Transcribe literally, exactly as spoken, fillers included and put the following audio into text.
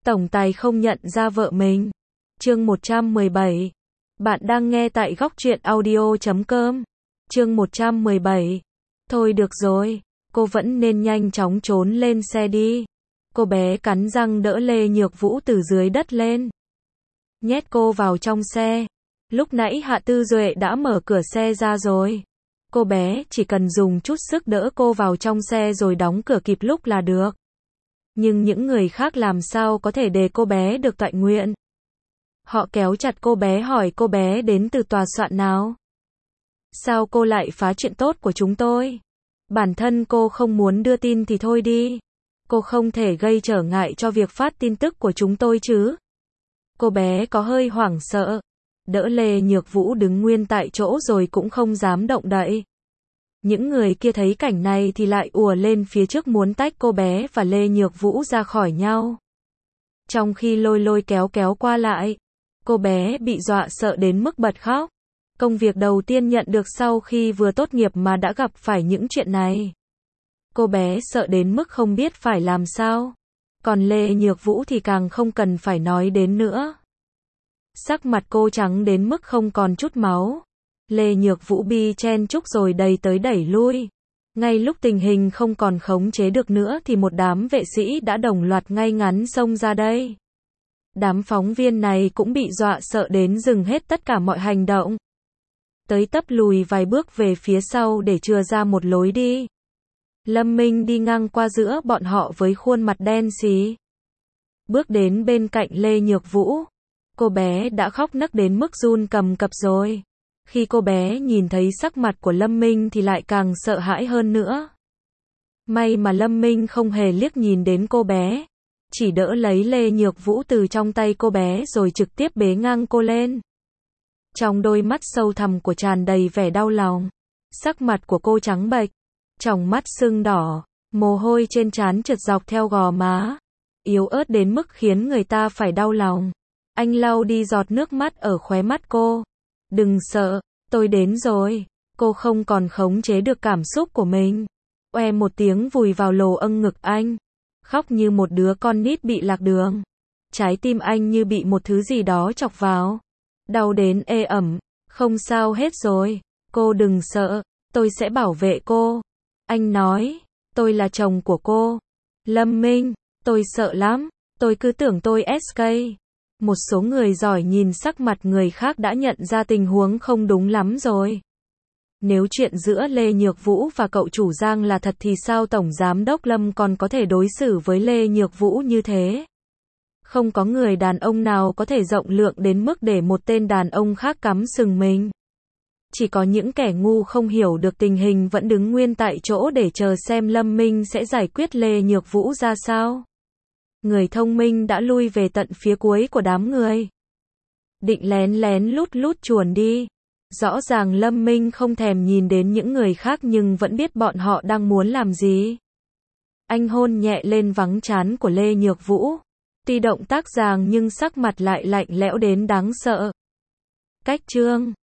Tổng tài không nhận ra vợ mình. Chương một trăm mười bảy. Bạn đang nghe tại góc truyện audio chấm com. Chương một trăm mười bảy. Thôi được rồi, cô vẫn nên nhanh chóng trốn lên xe đi. Cô bé cắn răng đỡ Lê Nhược Vũ từ dưới đất lên, nhét cô vào trong xe. Lúc nãy Hạ Tư Duệ đã mở cửa xe ra rồi. Cô bé chỉ cần dùng chút sức đỡ cô vào trong xe rồi đóng cửa kịp lúc là được. Nhưng những người khác làm sao có thể để cô bé được toại nguyện? Họ kéo chặt cô bé hỏi cô bé đến từ tòa soạn nào? Sao cô lại phá chuyện tốt của chúng tôi? Bản thân cô không muốn đưa tin thì thôi đi. Cô không thể gây trở ngại cho việc phát tin tức của chúng tôi chứ? Cô bé có hơi hoảng sợ, đỡ Lê Nhược Vũ đứng nguyên tại chỗ rồi cũng không dám động đậy. Những người kia thấy cảnh này thì lại ùa lên phía trước muốn tách cô bé và Lê Nhược Vũ ra khỏi nhau. Trong khi lôi lôi kéo kéo qua lại, cô bé bị dọa sợ đến mức bật khóc. Công việc đầu tiên nhận được sau khi vừa tốt nghiệp mà đã gặp phải những chuyện này. Cô bé sợ đến mức không biết phải làm sao. Còn Lê Nhược Vũ thì càng không cần phải nói đến nữa. Sắc mặt cô trắng đến mức không còn chút máu. Lê Nhược Vũ bi chen chúc rồi đẩy tới đẩy lui. Ngay lúc tình hình không còn khống chế được nữa thì một đám vệ sĩ đã đồng loạt ngay ngắn xông ra đây. Đám phóng viên này cũng bị dọa sợ đến dừng hết tất cả mọi hành động. Tới tấp lùi vài bước về phía sau để chừa ra một lối đi. Lâm Minh đi ngang qua giữa bọn họ với khuôn mặt đen xì. Bước đến bên cạnh Lê Nhược Vũ. Cô bé đã khóc nấc đến mức run cầm cập rồi. Khi cô bé nhìn thấy sắc mặt của Lâm Minh thì lại càng sợ hãi hơn nữa. May mà Lâm Minh không hề liếc nhìn đến cô bé. Chỉ đỡ lấy Lê Nhược Vũ từ trong tay cô bé rồi trực tiếp bế ngang cô lên. Trong đôi mắt sâu thẳm của tràn đầy vẻ đau lòng. Sắc mặt của cô trắng bệch, tròng mắt sưng đỏ, mồ hôi trên trán trượt dọc theo gò má. Yếu ớt đến mức khiến người ta phải đau lòng. Anh lau đi giọt nước mắt ở khóe mắt cô. Đừng sợ, tôi đến rồi. Cô không còn khống chế được cảm xúc của mình. Oe một tiếng vùi vào lồ âng ngực anh. Khóc như một đứa con nít bị lạc đường. Trái tim anh như bị một thứ gì đó chọc vào. Đau đến ê ẩm. Không sao hết rồi. Cô đừng sợ, tôi sẽ bảo vệ cô. Anh nói, tôi là chồng của cô. Lâm Minh, tôi sợ lắm. Tôi cứ tưởng tôi ét ca. Một số người giỏi nhìn sắc mặt người khác đã nhận ra tình huống không đúng lắm rồi. Nếu chuyện giữa Lê Nhược Vũ và cậu chủ Giang là thật thì sao Tổng Giám đốc Lâm còn có thể đối xử với Lê Nhược Vũ như thế? Không có người đàn ông nào có thể rộng lượng đến mức để một tên đàn ông khác cắm sừng mình. Chỉ có những kẻ ngu không hiểu được tình hình vẫn đứng nguyên tại chỗ để chờ xem Lâm Minh sẽ giải quyết Lê Nhược Vũ ra sao. Người thông minh đã lui về tận phía cuối của đám người. Định lén lén lút lút chuồn đi. Rõ ràng Lâm Minh không thèm nhìn đến những người khác nhưng vẫn biết bọn họ đang muốn làm gì. Anh hôn nhẹ lên vắng trán của Lê Nhược Vũ. Tuy động tác dàng nhưng sắc mặt lại lạnh lẽo đến đáng sợ. Cách chương